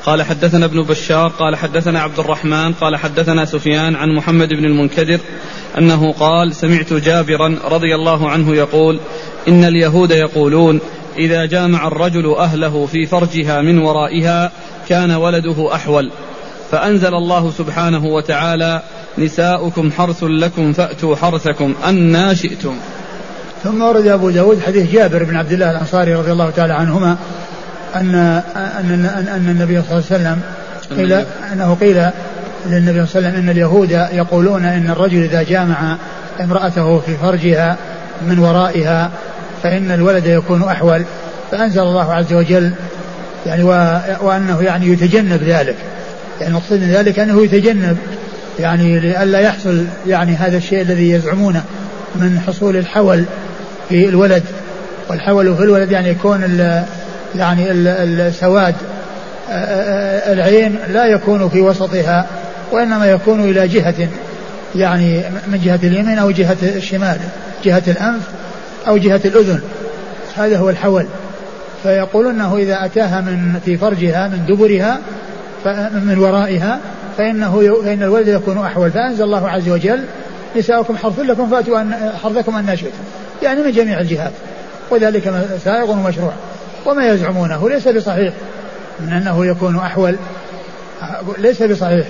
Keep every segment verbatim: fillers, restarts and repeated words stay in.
قال حدثنا ابن بشار قال حدثنا عبد الرحمن قال حدثنا سفيان عن محمد بن المنكدر أنه قال سمعت جابرا رضي الله عنه يقول إن اليهود يقولون إذا جامع الرجل أهله في فرجها من ورائها كان ولده أحول، فأنزل الله سبحانه وتعالى نساؤكم حرث لكم فأتوا حرثكم أنا شئتم. ثم ورد أبو داود حديث جابر بن عبد الله الأنصاري رضي الله تعالى عنهما أن, أن, أن النبي صلى الله عليه وسلم قيل أنه قيل للنبي صلى الله عليه وسلم إن اليهود يقولون إن الرجل إذا جامع امرأته في فرجها من ورائها فإن الولد يكون أحول، فأنزل الله عز وجل يعني وأنه يعني يتجنب ذلك، يعني مقصود من ذلك أنه يتجنب يعني لئلا يحصل يعني هذا الشيء الذي يزعمونه من حصول الحول في الولد. والحول في الولد يعني يكون ال يعني السواد العين لا يكون في وسطها وإنما يكون إلى جهة، يعني من جهة اليمين أو جهة الشمال، جهة الأنف أو جهة الأذن، هذا هو الحول. فيقولون أنه إذا أتاها من في فرجها من دبرها من ورائها فإنه فإن الولد يكون أحول، فأنزل الله عز وجل نساؤكم حرث لكم فأتوا حرثكم أن شئتم، يعني من جميع الجهات، وذلك سائغ ومشروع. وما يزعمونه ليس بصحيح من أنه يكون أحول، ليس بصحيح.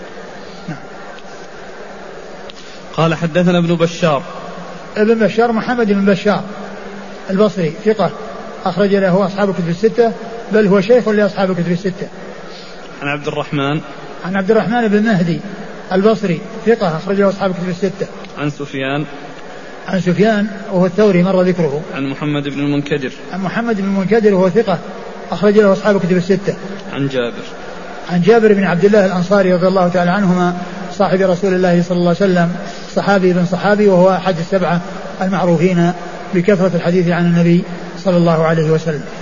قال حدثنا ابن بشار ابن بشار محمد بن بشار البصري ثقة أخرج له أصحاب الكتب الستة، بل هو شيخ لأصحاب الكتب الستة. عن عبد الرحمن عن عبد الرحمن بن مهدي البصري ثقة أخرج له أصحاب الكتب الستة. عن سفيان عن سفيان وهو الثوري مر ذكره. عن محمد بن المنكدر عن محمد بن المنكدر وهو ثقة أخرج له أصحاب الكتب الستة. عن جابر عن جابر بن عبد الله الأنصاري رضي الله تعالى عنهما صاحب رسول الله صلى الله عليه وسلم، صحابي بن صحابي، وهو أحد السبعة المعروفين بكثرة الحديث عن النبي صلى الله عليه وسلم.